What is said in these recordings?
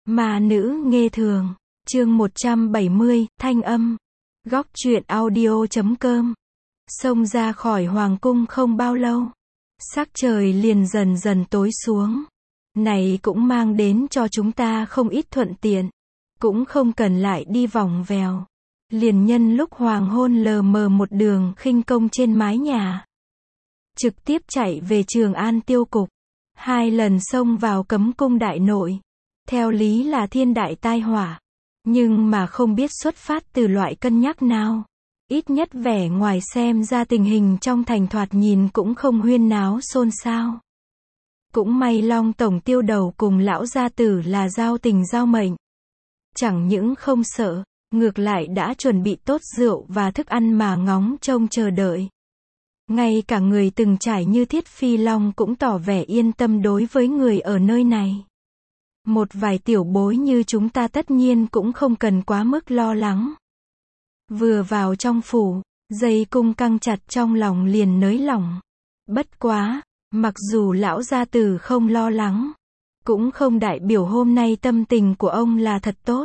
Ma nữ nghê thường, chương 170, thanh âm. Góc truyện audio.com. Xông ra khỏi hoàng cung không bao lâu, sắc trời liền dần dần tối xuống. Này cũng mang đến cho chúng ta không ít thuận tiện, cũng không cần lại đi vòng vèo. Liền nhân lúc hoàng hôn lờ mờ một đường khinh công trên mái nhà, trực tiếp chạy về Trường An tiêu cục. 2 lần xông vào cấm cung đại nội, theo lý là thiên đại tai họa, nhưng mà không biết xuất phát từ loại cân nhắc nào. Ít nhất vẻ ngoài xem ra tình hình trong thành thoạt nhìn cũng không huyên náo xôn xao. Cũng may Long tổng tiêu đầu cùng lão gia tử là giao tình giao mệnh, chẳng những không sợ, ngược lại đã chuẩn bị tốt rượu và thức ăn mà ngóng trông chờ đợi. Ngay cả người từng trải như Thiết Phi Long cũng tỏ vẻ yên tâm đối với người ở nơi này. Một vài tiểu bối như chúng ta tất nhiên cũng không cần quá mức lo lắng. Vừa vào trong phủ, dây cung căng chặt trong lòng liền nới lỏng. Bất quá, mặc dù lão gia tử không lo lắng, cũng không đại biểu hôm nay tâm tình của ông là thật tốt.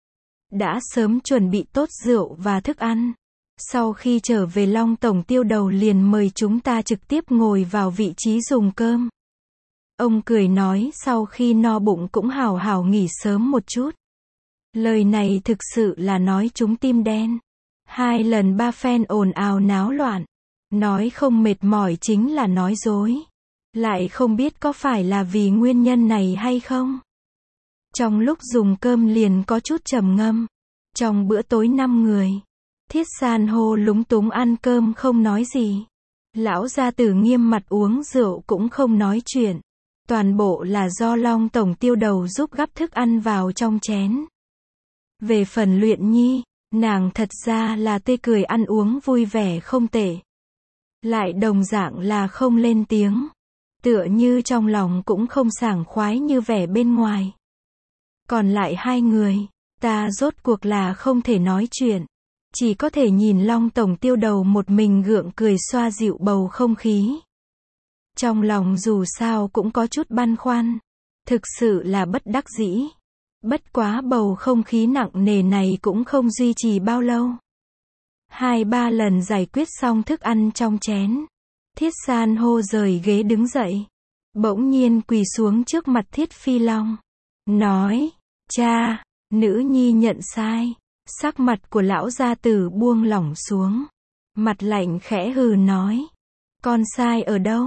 Đã sớm chuẩn bị tốt rượu và thức ăn. Sau khi trở về Long tổng tiêu đầu liền mời chúng ta trực tiếp ngồi vào vị trí dùng cơm. Ông cười nói sau khi no bụng cũng hào hào nghỉ sớm một chút. Lời này thực sự là nói trúng tim đen. 2 lần 3 phen ồn ào náo loạn. Nói không mệt mỏi chính là nói dối. Lại không biết có phải là vì nguyên nhân này hay không. Trong lúc dùng cơm liền có chút trầm ngâm. Trong bữa tối 5 người, Thiết San hô lúng túng ăn cơm không nói gì. Lão gia tử nghiêm mặt uống rượu cũng không nói chuyện. Toàn bộ là do Long tổng tiêu đầu giúp gắp thức ăn vào trong chén. Về phần Luyện Nhi, nàng thật ra là tươi cười ăn uống vui vẻ không tệ. Lại đồng dạng là không lên tiếng. Tựa như trong lòng cũng không sảng khoái như vẻ bên ngoài. Còn lại 2 người, ta rốt cuộc là không thể nói chuyện. Chỉ có thể nhìn Long tổng tiêu đầu một mình gượng cười xoa dịu bầu không khí. Trong lòng dù sao cũng có chút băn khoăn. Thực sự là bất đắc dĩ. Bất quá bầu không khí nặng nề này cũng không duy trì bao lâu. 2-3 lần giải quyết xong thức ăn trong chén, Thiết San hô rời ghế đứng dậy. Bỗng nhiên quỳ xuống trước mặt Thiết Phi Long. Nói, cha, nữ nhi nhận sai. Sắc mặt của lão gia tử buông lỏng xuống. Mặt lạnh khẽ hừ nói. Con sai ở đâu?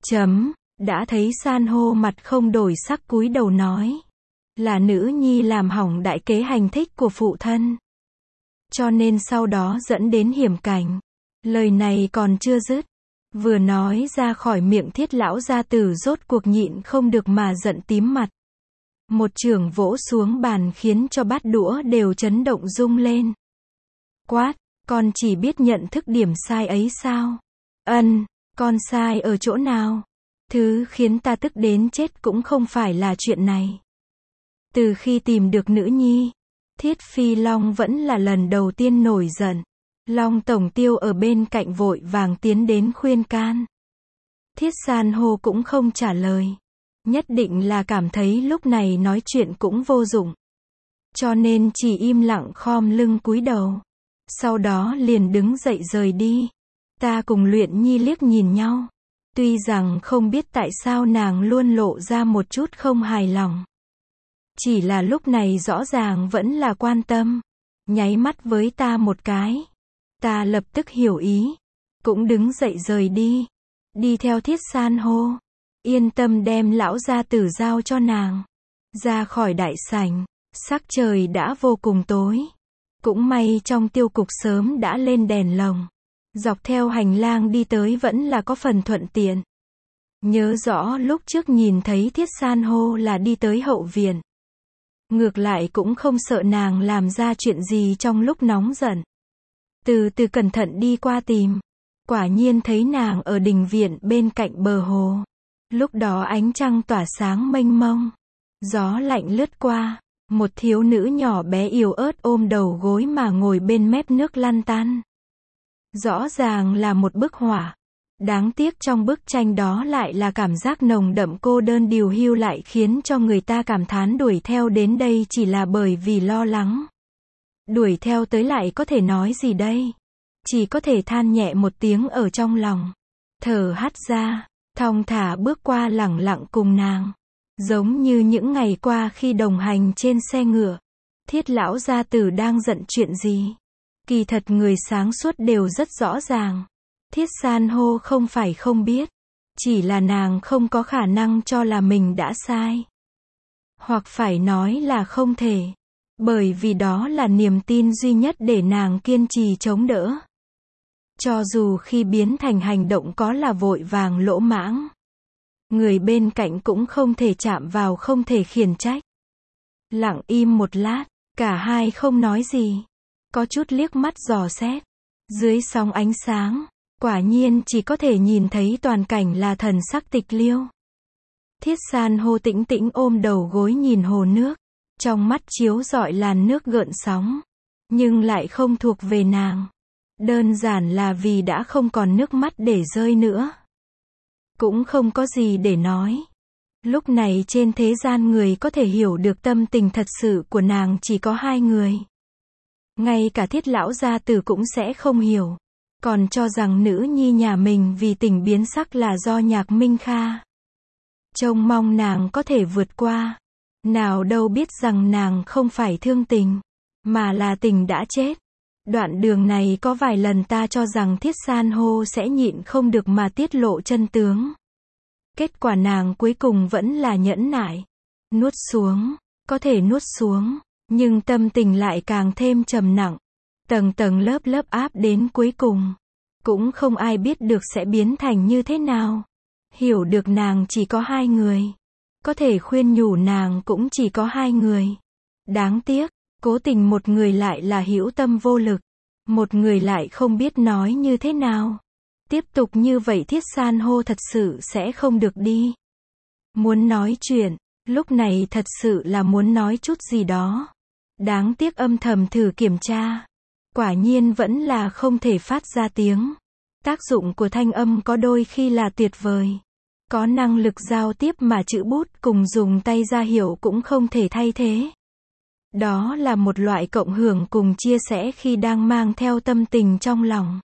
Đã thấy San hô mặt không đổi sắc cúi đầu nói. Là nữ nhi làm hỏng đại kế hành thích của phụ thân. Cho nên sau đó dẫn đến hiểm cảnh. Lời này còn chưa dứt. Vừa nói ra khỏi miệng Thiết lão gia tử rốt cuộc nhịn không được mà giận tím mặt. Một chưởng vỗ xuống bàn khiến cho bát đũa đều chấn động rung lên. Quát, con chỉ biết nhận thức điểm sai ấy sao? Con sai ở chỗ nào? Thứ khiến ta tức đến chết cũng không phải là chuyện này. Từ khi tìm được nữ nhi, Thiết Phi Long vẫn là lần đầu tiên nổi giận. Long tổng tiêu ở bên cạnh vội vàng tiến đến khuyên can. Thiết San hô cũng không trả lời. Nhất định là cảm thấy lúc này nói chuyện cũng vô dụng. Cho nên chỉ im lặng khom lưng cúi đầu. Sau đó liền đứng dậy rời đi. Ta cùng Luyện Nhi liếc nhìn nhau. Tuy rằng không biết tại sao nàng luôn lộ ra một chút không hài lòng. Chỉ là lúc này rõ ràng vẫn là quan tâm. Nháy mắt với ta một cái. Ta lập tức hiểu ý. Cũng đứng dậy rời đi. Đi theo Thiết San hô. Yên tâm đem lão gia tử giao cho nàng. Ra khỏi đại sảnh, sắc trời đã vô cùng tối. Cũng may trong tiêu cục sớm đã lên đèn lồng. Dọc theo hành lang đi tới vẫn là có phần thuận tiện. Nhớ rõ lúc trước nhìn thấy Thiết San hô là đi tới hậu viện. Ngược lại cũng không sợ nàng làm ra chuyện gì trong lúc nóng giận. Từ từ cẩn thận đi qua tìm. Quả nhiên thấy nàng ở đình viện bên cạnh bờ hồ. Lúc đó ánh trăng tỏa sáng mênh mông. Gió lạnh lướt qua. Một thiếu nữ nhỏ bé yếu ớt ôm đầu gối mà ngồi bên mép nước lăn tăn. Rõ ràng là một bức họa. Đáng tiếc trong bức tranh đó lại là cảm giác nồng đậm cô đơn điều hưu lại khiến cho người ta cảm thán đuổi theo đến đây chỉ là bởi vì lo lắng. Đuổi theo tới lại có thể nói gì đây? Chỉ có thể than nhẹ một tiếng ở trong lòng. Thở hắt ra, thong thả bước qua lẳng lặng cùng nàng. Giống như những ngày qua khi đồng hành trên xe ngựa. Thiết lão gia tử đang giận chuyện gì? Kỳ thật người sáng suốt đều rất rõ ràng. Thiết san hô không phải không biết. Chỉ là nàng không có khả năng cho là mình đã sai. Hoặc phải nói là không thể. Bởi vì đó là niềm tin duy nhất để nàng kiên trì chống đỡ. Cho dù khi biến thành hành động có là vội vàng lỗ mãng. Người bên cạnh cũng không thể chạm vào, không thể khiển trách. Lặng im một lát, cả hai không nói gì. Có chút liếc mắt dò xét. Dưới sóng ánh sáng, quả nhiên chỉ có thể nhìn thấy toàn cảnh là thần sắc tịch liêu. Thiết san hô tĩnh tĩnh ôm đầu gối nhìn hồ nước. Trong mắt chiếu rọi làn nước gợn sóng. Nhưng lại không thuộc về nàng. Đơn giản là vì đã không còn nước mắt để rơi nữa. Cũng không có gì để nói. Lúc này trên thế gian người có thể hiểu được tâm tình thật sự của nàng chỉ có hai người. Ngay cả Thiết lão gia tử cũng sẽ không hiểu. Còn cho rằng nữ nhi nhà mình vì tình biến sắc là do Nhạc Minh Kha. Trông mong nàng có thể vượt qua. Nào đâu biết rằng nàng không phải thương tình, mà là tình đã chết. Đoạn đường này có vài lần ta cho rằng Thiết san hô sẽ nhịn không được mà tiết lộ chân tướng. Kết quả nàng cuối cùng vẫn là nhẫn nại. Nuốt xuống, có thể nuốt xuống, nhưng tâm tình lại càng thêm trầm nặng. Tầng tầng lớp lớp áp đến cuối cùng. Cũng không ai biết được sẽ biến thành như thế nào. Hiểu được nàng chỉ có hai người. Có thể khuyên nhủ nàng cũng chỉ có hai người. Đáng tiếc, cố tình một người lại là hữu tâm vô lực. Một người lại không biết nói như thế nào. Tiếp tục như vậy Thiết san hô thật sự sẽ không được đi. Muốn nói chuyện, lúc này thật sự là muốn nói chút gì đó. Đáng tiếc âm thầm thử kiểm tra. Quả nhiên vẫn là không thể phát ra tiếng. Tác dụng của thanh âm có đôi khi là tuyệt vời. Có năng lực giao tiếp mà chữ bút cùng dùng tay ra hiệu cũng không thể thay thế. Đó là một loại cộng hưởng cùng chia sẻ khi đang mang theo tâm tình trong lòng.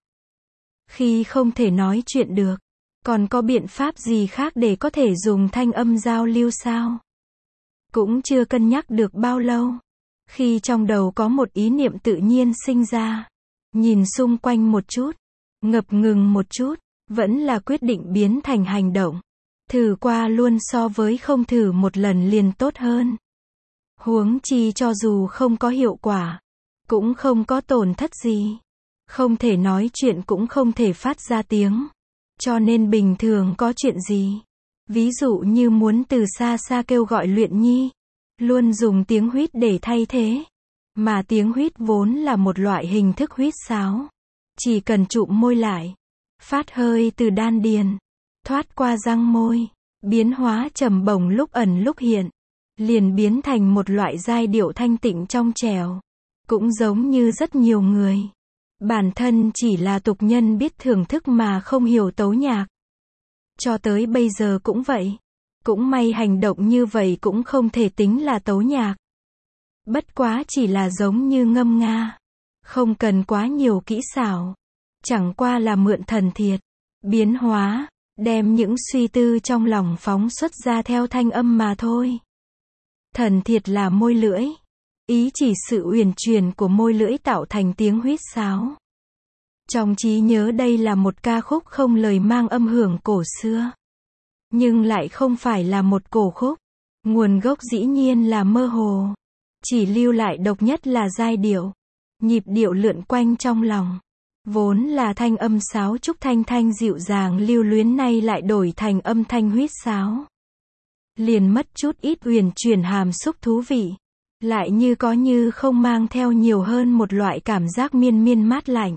Khi không thể nói chuyện được, còn có biện pháp gì khác để có thể dùng thanh âm giao lưu sao? Cũng chưa cân nhắc được bao lâu. Khi trong đầu có một ý niệm tự nhiên sinh ra. Nhìn xung quanh một chút, ngập ngừng một chút, vẫn là quyết định biến thành hành động. Thử qua luôn so với không thử một lần liền tốt hơn. Huống chi cho dù không có hiệu quả, cũng không có tổn thất gì. Không thể nói chuyện cũng không thể phát ra tiếng. Cho nên bình thường có chuyện gì, ví dụ như muốn từ xa xa kêu gọi Luyện Nhi, luôn dùng tiếng huýt để thay thế. Mà tiếng huýt vốn là một loại hình thức huýt sáo. Chỉ cần chụm môi lại, phát hơi từ đan điền, thoát qua răng môi, biến hóa trầm bổng lúc ẩn lúc hiện, liền biến thành một loại giai điệu thanh tịnh trong trẻo. Cũng giống như rất nhiều người, bản thân chỉ là tục nhân biết thưởng thức mà không hiểu tấu nhạc. Cho tới bây giờ cũng vậy. Cũng may hành động như vậy cũng không thể tính là tấu nhạc. Bất quá chỉ là giống như ngâm nga. Không cần quá nhiều kỹ xảo. Chẳng qua là mượn thần thiệt, biến hóa, đem những suy tư trong lòng phóng xuất ra theo thanh âm mà thôi. Thần thiệt là môi lưỡi. Ý chỉ sự uyển chuyển của môi lưỡi tạo thành tiếng huýt sáo. Trong trí nhớ đây là một ca khúc không lời mang âm hưởng cổ xưa. Nhưng lại không phải là một cổ khúc. Nguồn gốc dĩ nhiên là mơ hồ. Chỉ lưu lại độc nhất là giai điệu. Nhịp điệu lượn quanh trong lòng. Vốn là thanh âm sáo trúc thanh thanh dịu dàng lưu luyến nay lại đổi thành âm thanh huýt sáo. Liền mất chút ít uyển chuyển hàm xúc thú vị. Lại như có như không mang theo nhiều hơn một loại cảm giác miên miên mát lạnh.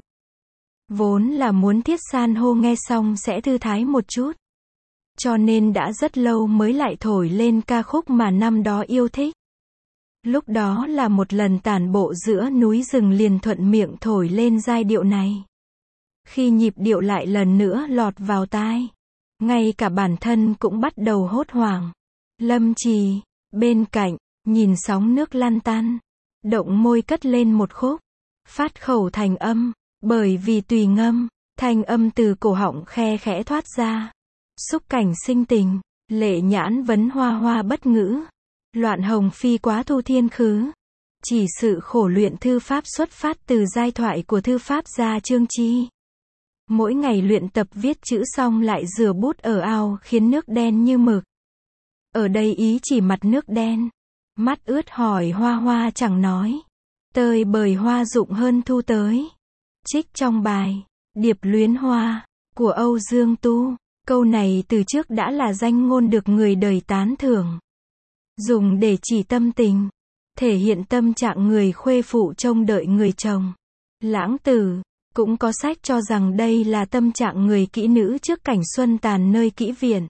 Vốn là muốn Thiết san hô nghe xong sẽ thư thái một chút. Cho nên đã rất lâu mới lại thổi lên ca khúc mà năm đó yêu thích. Lúc đó là một lần tản bộ giữa núi rừng liền thuận miệng thổi lên giai điệu này. Khi nhịp điệu lại lần nữa lọt vào tai, ngay cả bản thân cũng bắt đầu hốt hoảng. Lâm Trì, bên cạnh, nhìn sóng nước lăn tăn, động môi cất lên một khúc, phát khẩu thành âm, bởi vì tùy ngâm, thanh âm từ cổ họng khe khẽ thoát ra. Xúc cảnh sinh tình, lệ nhãn vấn hoa hoa bất ngữ, loạn hồng phi quá thu thiên khứ. Chỉ sự khổ luyện thư pháp xuất phát từ giai thoại của thư pháp gia Trương Chi. Mỗi ngày luyện tập viết chữ xong lại rửa bút ở ao khiến nước đen như mực. Ở đây ý chỉ mặt nước đen. Mắt ướt hỏi hoa hoa chẳng nói. Tơi bời hoa rụng hơn thu tới. Trích trong bài, Điệp luyến hoa, của Âu Dương Tu. Câu này từ trước đã là danh ngôn được người đời tán thưởng. Dùng để chỉ tâm tình, thể hiện tâm trạng người khuê phụ trông đợi người chồng. Lãng Tử cũng có sách cho rằng đây là tâm trạng người kỹ nữ trước cảnh xuân tàn nơi kỹ viện.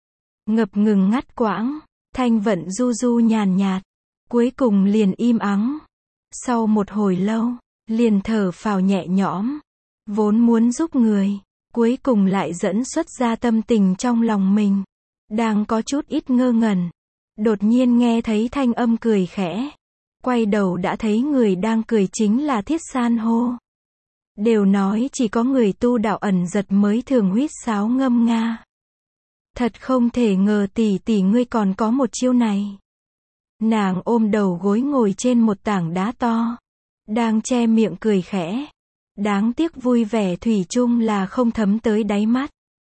Ngập ngừng ngắt quãng, thanh vận du du nhàn nhạt, cuối cùng liền im ắng. Sau một hồi lâu, liền thở phào nhẹ nhõm, vốn muốn giúp người, cuối cùng lại dẫn xuất ra tâm tình trong lòng mình. Đang có chút ít ngơ ngẩn, đột nhiên nghe thấy thanh âm cười khẽ. Quay đầu đã thấy người đang cười chính là Thiết San hô. Đều nói chỉ có người tu đạo ẩn giật mới thường huýt sáo ngâm nga. Thật không thể ngờ tỷ tỷ ngươi còn có một chiêu này. Nàng ôm đầu gối ngồi trên một tảng đá to, đang che miệng cười khẽ. Đáng tiếc vui vẻ thủy chung là không thấm tới đáy mắt.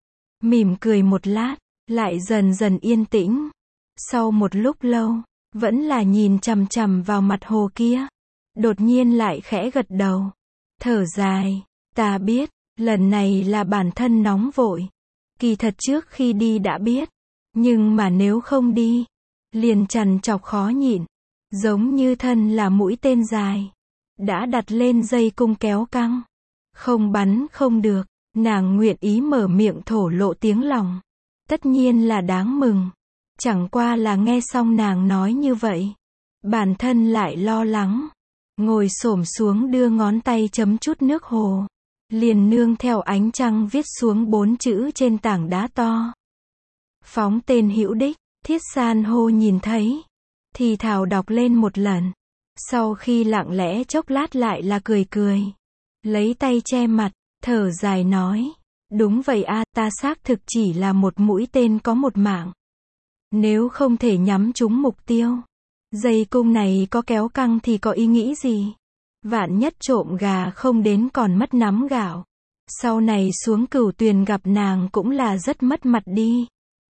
Mỉm cười một lát, lại dần dần yên tĩnh. Sau một lúc lâu, vẫn là nhìn chằm chằm vào mặt hồ kia. Đột nhiên lại khẽ gật đầu. Thở dài, ta biết, lần này là bản thân nóng vội. Kỳ thật trước khi đi đã biết. Nhưng mà nếu không đi, liền trằn trọc khó nhịn. Giống như thân là mũi tên dài. Đã đặt lên dây cung kéo căng. Không bắn không được, nàng nguyện ý mở miệng thổ lộ tiếng lòng. Tất nhiên là đáng mừng. Chẳng qua là nghe xong nàng nói như vậy, bản thân lại lo lắng. Ngồi xổm xuống đưa ngón tay chấm chút nước hồ. Liền nương theo ánh trăng viết xuống 4 chữ trên tảng đá to. Phóng tên hữu đích, Thiết San hô nhìn thấy. Thì thào đọc lên một lần. Sau khi lặng lẽ chốc lát lại là cười cười. Lấy tay che mặt, thở dài nói. Đúng vậy a, ta xác thực chỉ là một mũi tên có một mạng. Nếu không thể nhắm trúng mục tiêu, dây cung này có kéo căng thì có ý nghĩ gì? Vạn nhất trộm gà không đến còn mất nắm gạo. Sau này xuống Cửu Tuyền gặp nàng cũng là rất mất mặt đi.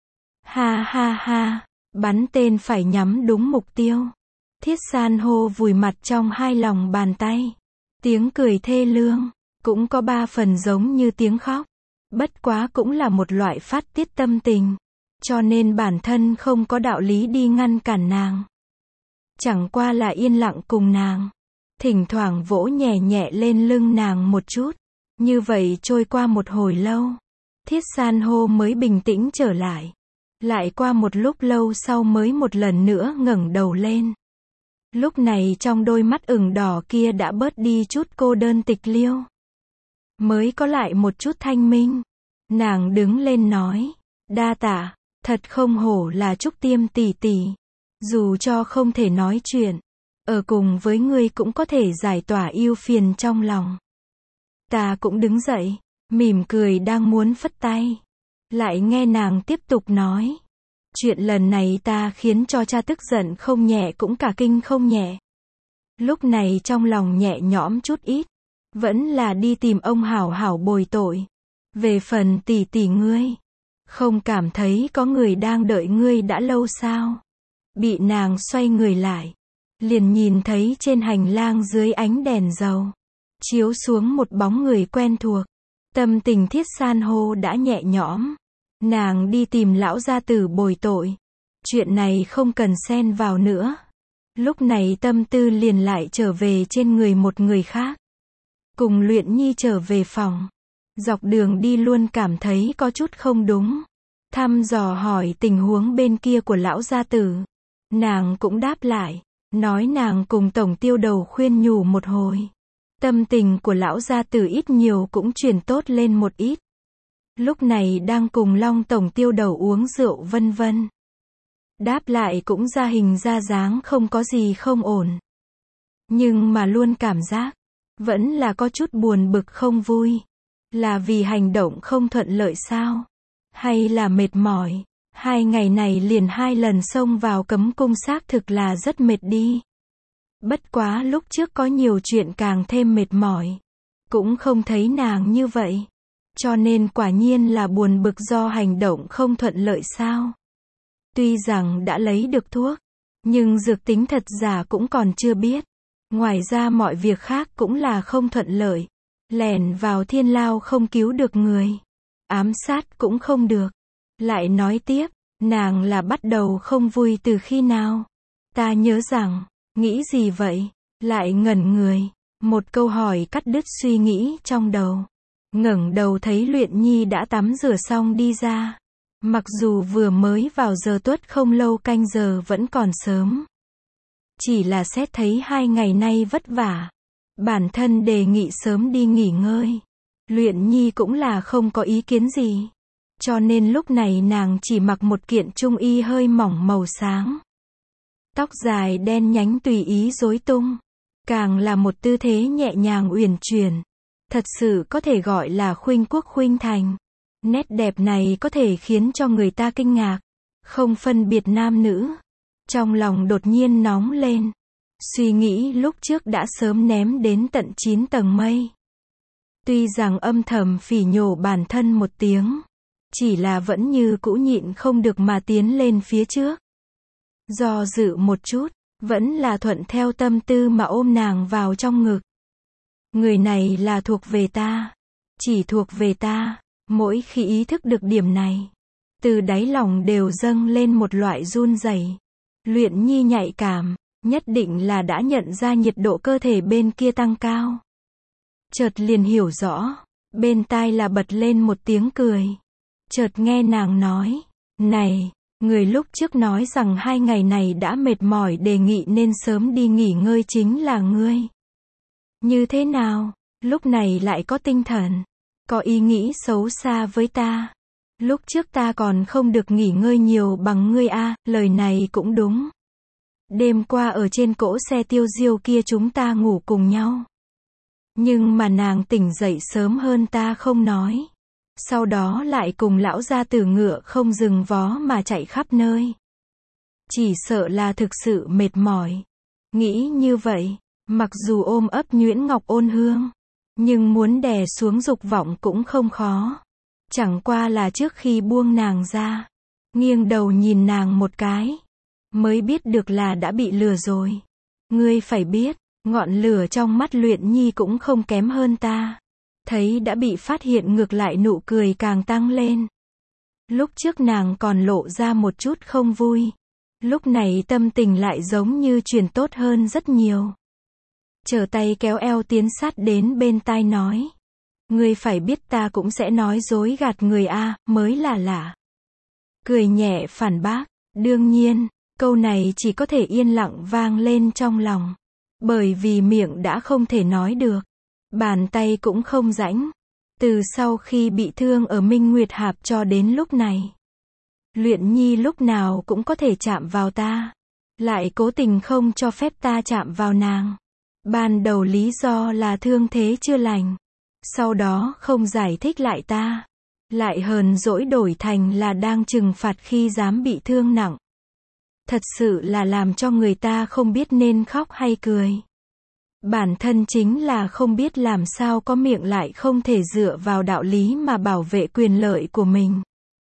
Ha ha ha, bắn tên phải nhắm đúng mục tiêu. Thiết San hô vùi mặt trong hai lòng bàn tay. Tiếng cười thê lương, cũng có 3 phần giống như tiếng khóc. Bất quá cũng là một loại phát tiết tâm tình. Cho nên bản thân không có đạo lý đi ngăn cản nàng. Chẳng qua là yên lặng cùng nàng. Thỉnh thoảng vỗ nhẹ nhẹ lên lưng nàng một chút. Như vậy trôi qua một hồi lâu. Thiết San hô mới bình tĩnh trở lại. Lại qua một lúc lâu sau mới một lần nữa ngẩng đầu lên. Lúc này trong đôi mắt ửng đỏ kia đã bớt đi chút cô đơn tịch liêu. Mới có lại một chút thanh minh. Nàng đứng lên nói. Đa tạ, thật không hổ là Trúc Tiêm tỷ tỷ. Dù cho không thể nói chuyện, ở cùng với ngươi cũng có thể giải tỏa ưu phiền trong lòng. Ta cũng đứng dậy, mỉm cười đang muốn phất tay. Lại nghe nàng tiếp tục nói. Chuyện lần này ta khiến cho cha tức giận không nhẹ cũng cả kinh không nhẹ. Lúc này trong lòng nhẹ nhõm chút ít. Vẫn là đi tìm ông hảo hảo bồi tội. Về phần tỷ tỷ ngươi, không cảm thấy có người đang đợi ngươi đã lâu sao? Bị nàng xoay người lại, liền nhìn thấy trên hành lang dưới ánh đèn dầu, chiếu xuống một bóng người quen thuộc. Tâm tình Thiết San hô đã nhẹ nhõm. Nàng đi tìm lão gia tử bồi tội. Chuyện này không cần xen vào nữa. Lúc này tâm tư liền lại trở về trên người một người khác. Cùng Luyện Nhi trở về phòng. Dọc đường đi luôn cảm thấy có chút không đúng. Thăm dò hỏi tình huống bên kia của lão gia tử. Nàng cũng đáp lại. Nói nàng cùng tổng tiêu đầu khuyên nhủ một hồi. Tâm tình của lão gia tử ít nhiều cũng chuyển tốt lên một ít. Lúc này đang cùng Long tổng tiêu đầu uống rượu vân vân. Đáp lại cũng ra hình ra dáng không có gì không ổn. Nhưng mà luôn cảm giác, vẫn là có chút buồn bực không vui. Là vì hành động không thuận lợi sao? Hay là mệt mỏi? 2 ngày này liền 2 lần xông vào cấm cung xác thực là rất mệt đi. Bất quá lúc trước có nhiều chuyện càng thêm mệt mỏi. Cũng không thấy nàng như vậy. Cho nên quả nhiên là buồn bực do hành động không thuận lợi sao? Tuy rằng đã lấy được thuốc, nhưng dược tính thật giả cũng còn chưa biết. Ngoài ra mọi việc khác cũng là không thuận lợi. Lẻn vào thiên lao không cứu được người. Ám sát cũng không được. Lại nói tiếp, nàng là bắt đầu không vui từ khi nào? Ta nhớ rằng, nghĩ gì vậy? Lại ngẩn người. Một câu hỏi cắt đứt suy nghĩ trong đầu. Ngẩng đầu thấy Luyện Nhi đã tắm rửa xong đi ra. Mặc dù vừa mới vào giờ tuất không lâu, canh giờ vẫn còn sớm. Chỉ là xét thấy 2 ngày nay vất vả. Bản thân đề nghị sớm đi nghỉ ngơi. Luyện Nhi cũng là không có ý kiến gì. Cho nên lúc này nàng chỉ mặc một kiện trung y hơi mỏng màu sáng. Tóc dài đen nhánh tùy ý rối tung. Càng là một tư thế nhẹ nhàng uyển chuyển. Thật sự có thể gọi là khuynh quốc khuynh thành. Nét đẹp này có thể khiến cho người ta kinh ngạc. Không phân biệt nam nữ. Trong lòng đột nhiên nóng lên. Suy nghĩ lúc trước đã sớm ném đến tận 9 tầng mây. Tuy rằng âm thầm phỉ nhổ bản thân một tiếng. Chỉ là vẫn như cũ nhịn không được mà tiến lên phía trước. Do dự một chút, vẫn là thuận theo tâm tư mà ôm nàng vào trong ngực. Người này là thuộc về ta. Chỉ thuộc về ta. Mỗi khi ý thức được điểm này, từ đáy lòng đều dâng lên một loại run rẩy. Luyện Nhi nhạy cảm, nhất định là đã nhận ra nhiệt độ cơ thể bên kia tăng cao. Chợt liền hiểu rõ, bên tai là bật lên một tiếng cười. Chợt nghe nàng nói, này, người lúc trước nói rằng 2 ngày này đã mệt mỏi đề nghị nên sớm đi nghỉ ngơi chính là ngươi. Như thế nào, lúc này lại có tinh thần, có ý nghĩ xấu xa với ta. Lúc trước ta còn không được nghỉ ngơi nhiều bằng ngươi a, lời này cũng đúng. Đêm qua ở trên cỗ xe tiêu diêu kia chúng ta ngủ cùng nhau. Nhưng mà nàng tỉnh dậy sớm hơn ta không nói. Sau đó lại cùng lão gia tử ngựa không dừng vó mà chạy khắp nơi. Chỉ sợ là thực sự mệt mỏi. Nghĩ như vậy, mặc dù ôm ấp nhuyễn ngọc ôn hương, nhưng muốn đè xuống dục vọng cũng không khó. Chẳng qua là trước khi buông nàng ra, nghiêng đầu nhìn nàng một cái, mới biết được là đã bị lừa rồi. Ngươi phải biết, ngọn lửa trong mắt Luyện Nhi cũng không kém hơn ta. Thấy đã bị phát hiện ngược lại nụ cười càng tăng lên. Lúc trước nàng còn lộ ra một chút không vui. Lúc này tâm tình lại giống như chuyển tốt hơn rất nhiều. Trở tay kéo eo tiến sát đến bên tai nói. Ngươi phải biết ta cũng sẽ nói dối gạt người a, mới là lạ. Cười nhẹ phản bác, đương nhiên, câu này chỉ có thể yên lặng vang lên trong lòng. Bởi vì miệng đã không thể nói được. Bàn tay cũng không rãnh. Từ sau khi bị thương ở Minh Nguyệt Hạp cho đến lúc này. Luyện Nhi lúc nào cũng có thể chạm vào ta. Lại cố tình không cho phép ta chạm vào nàng. Ban đầu lý do là thương thế chưa lành. Sau đó không giải thích lại ta. Lại hờn dỗi đổi thành là đang trừng phạt khi dám bị thương nặng. Thật sự là làm cho người ta không biết nên khóc hay cười. Bản thân chính là không biết làm sao có miệng lại không thể dựa vào đạo lý mà bảo vệ quyền lợi của mình.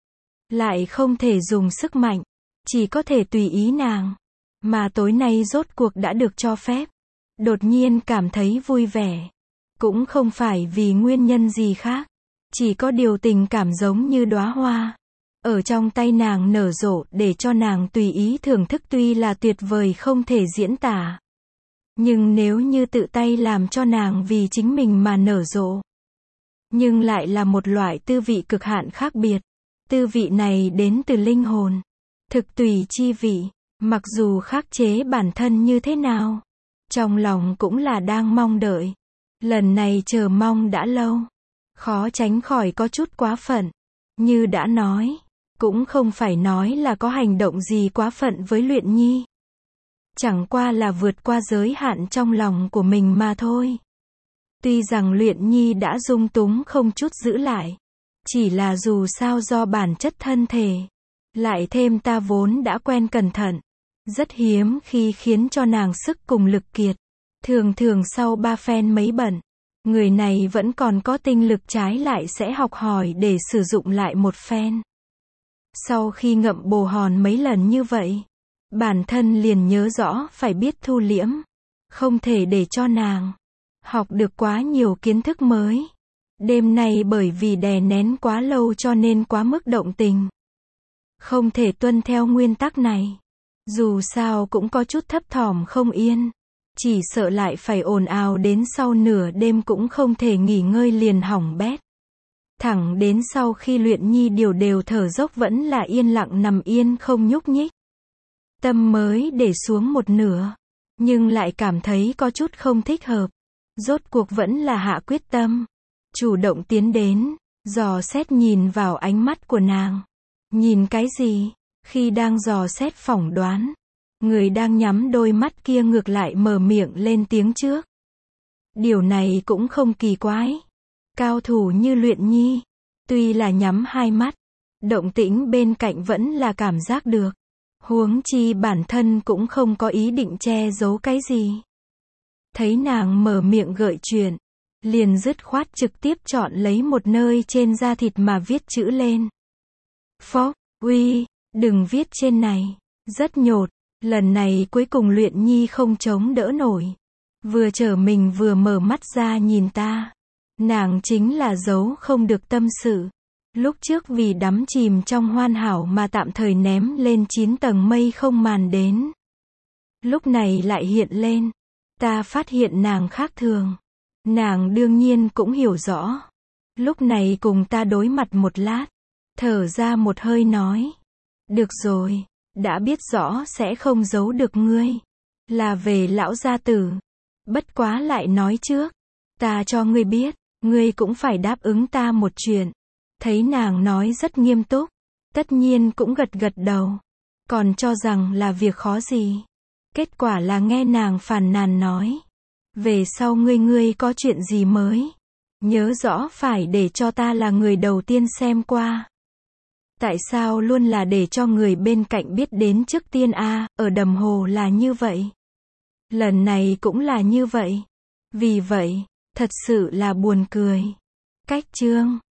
Lại không thể dùng sức mạnh, chỉ có thể tùy ý nàng. Mà tối nay rốt cuộc đã được cho phép. Đột nhiên cảm thấy vui vẻ. Cũng không phải vì nguyên nhân gì khác. Chỉ có điều tình cảm giống như đóa hoa. Ở trong tay nàng nở rộ để cho nàng tùy ý thưởng thức tuy là tuyệt vời không thể diễn tả. Nhưng nếu như tự tay làm cho nàng vì chính mình mà nở rộ. Nhưng lại là một loại tư vị cực hạn khác biệt. Tư vị này đến từ linh hồn. Thực tùy chi vị, mặc dù khắc chế bản thân như thế nào. Trong lòng cũng là đang mong đợi. Lần này chờ mong đã lâu. Khó tránh khỏi có chút quá phận. Như đã nói, cũng không phải nói là có hành động gì quá phận với Luyện Nhi. Chẳng qua là vượt qua giới hạn trong lòng của mình mà thôi. Tuy rằng Luyện Nhi đã dung túng không chút giữ lại. Chỉ là dù sao do bản chất thân thể. Lại thêm ta vốn đã quen cẩn thận. Rất hiếm khi khiến cho nàng sức cùng lực kiệt. Thường thường sau 3 phen mấy bận. Người này vẫn còn có tinh lực trái lại sẽ học hỏi để sử dụng lại một phen. Sau khi ngậm bồ hòn mấy lần như vậy. Bản thân liền nhớ rõ phải biết thu liễm. Không thể để cho nàng học được quá nhiều kiến thức mới. Đêm nay bởi vì đè nén quá lâu cho nên quá mức động tình. Không thể tuân theo nguyên tắc này. Dù sao cũng có chút thấp thỏm không yên. Chỉ sợ lại phải ồn ào đến sau nửa đêm cũng không thể nghỉ ngơi liền hỏng bét. Thẳng đến sau khi Luyện Nhi điều đều thở dốc vẫn là yên lặng nằm yên không nhúc nhích. Tâm mới để xuống một nửa. Nhưng lại cảm thấy có chút không thích hợp. Rốt cuộc vẫn là hạ quyết tâm. Chủ động tiến đến, dò xét nhìn vào ánh mắt của nàng. Nhìn cái gì? Khi đang dò xét phỏng đoán. Người đang nhắm đôi mắt kia ngược lại mở miệng lên tiếng trước. Điều này cũng không kỳ quái. Cao thủ như Luyện Nhi. Tuy là nhắm hai mắt. Động tĩnh bên cạnh vẫn là cảm giác được. Huống chi bản thân cũng không có ý định che giấu cái gì. Thấy nàng mở miệng gợi chuyện. Liền dứt khoát trực tiếp chọn lấy một nơi trên da thịt mà viết chữ lên. Phốc, uy, đừng viết trên này. Rất nhột. Lần này cuối cùng Luyện Nhi không chống đỡ nổi. Vừa trở mình vừa mở mắt ra nhìn ta. Nàng chính là giấu không được tâm sự. Lúc trước vì đắm chìm trong hoàn hảo mà tạm thời ném lên 9 tầng mây không màn đến. Lúc này lại hiện lên. Ta phát hiện nàng khác thường. Nàng đương nhiên cũng hiểu rõ. Lúc này cùng ta đối mặt một lát. Thở ra một hơi nói. Được rồi, đã biết rõ sẽ không giấu được ngươi. Là về lão gia tử. Bất quá lại nói trước. Ta cho ngươi biết, ngươi cũng phải đáp ứng ta một chuyện. Thấy nàng nói rất nghiêm túc. Tất nhiên cũng gật gật đầu. Còn cho rằng là việc khó gì. Kết quả là nghe nàng phàn nàn nói. Về sau ngươi có chuyện gì mới. Nhớ rõ phải để cho ta là người đầu tiên xem qua. Tại sao luôn là để cho người bên cạnh biết đến trước tiên a? Ở Đầm Hồ là như vậy. Lần này cũng là như vậy. Vì vậy, thật sự là buồn cười. Cách chương